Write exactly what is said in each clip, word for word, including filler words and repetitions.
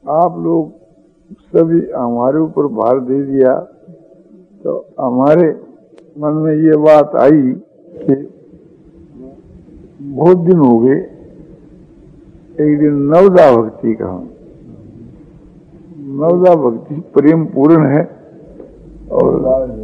आप लोग सभी हमारे ऊपर भार दे दिया, तो हमारे मन में ये बात आई कि बहुत दिन हो गए, एक दिन नवदा भक्ति का। नवदा भक्ति प्रेम पूर्ण है और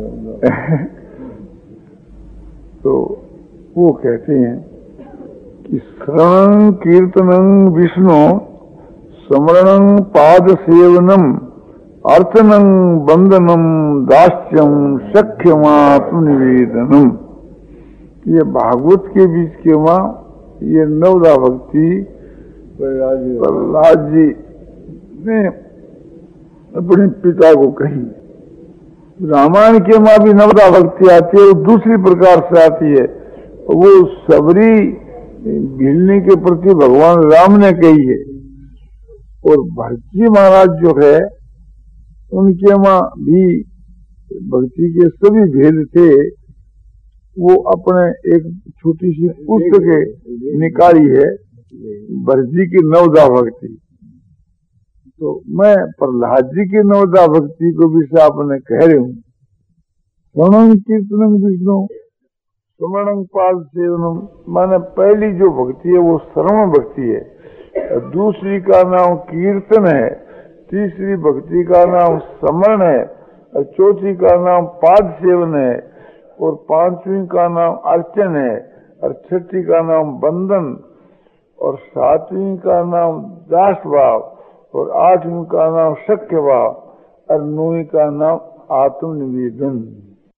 तो वो कहते हैं कि श्रवणं कीर्तनं विष्णु स्मरणं पाद सेवनम अर्चनं बंदनम दास्यम सख्यमात्मनिवेदनम। ये भागवत के बीच के माँ ये नवदा भक्ति प्रहलाद जी ने अपने पिता को कही। रामायण के माँ भी नवदा भक्ति आती है, वो दूसरी प्रकार से आती है। वो सबरी भिलने के प्रति भगवान राम ने कही है, और भरतजी महाराज जो है उनके माँ भी भक्ति के सभी भेद थे। वो अपने एक छोटी सी पुस्तक निकाली है भरतजी की नवदा भक्ति। तो मैं प्रहलाद जी की नवदा भक्ति को भी से आपने कह रहे हूँ। श्रवणं कीर्तनं विष्णु स्मरणं पाद सेवनम, माने पहली जो भक्ति है वो श्रवण भक्ति है, दूसरी का नाम कीर्तन है, तीसरी भक्ति का नाम स्मरण है, और चौथी का नाम पाद सेवन है, और पांचवी का नाम अर्चन है, और छठी का नाम बंधन, और सातवीं का नाम दास भाव, और आठवीं का नाम शक्य भाव, और नौवीं का नाम आत्मनिवेदन।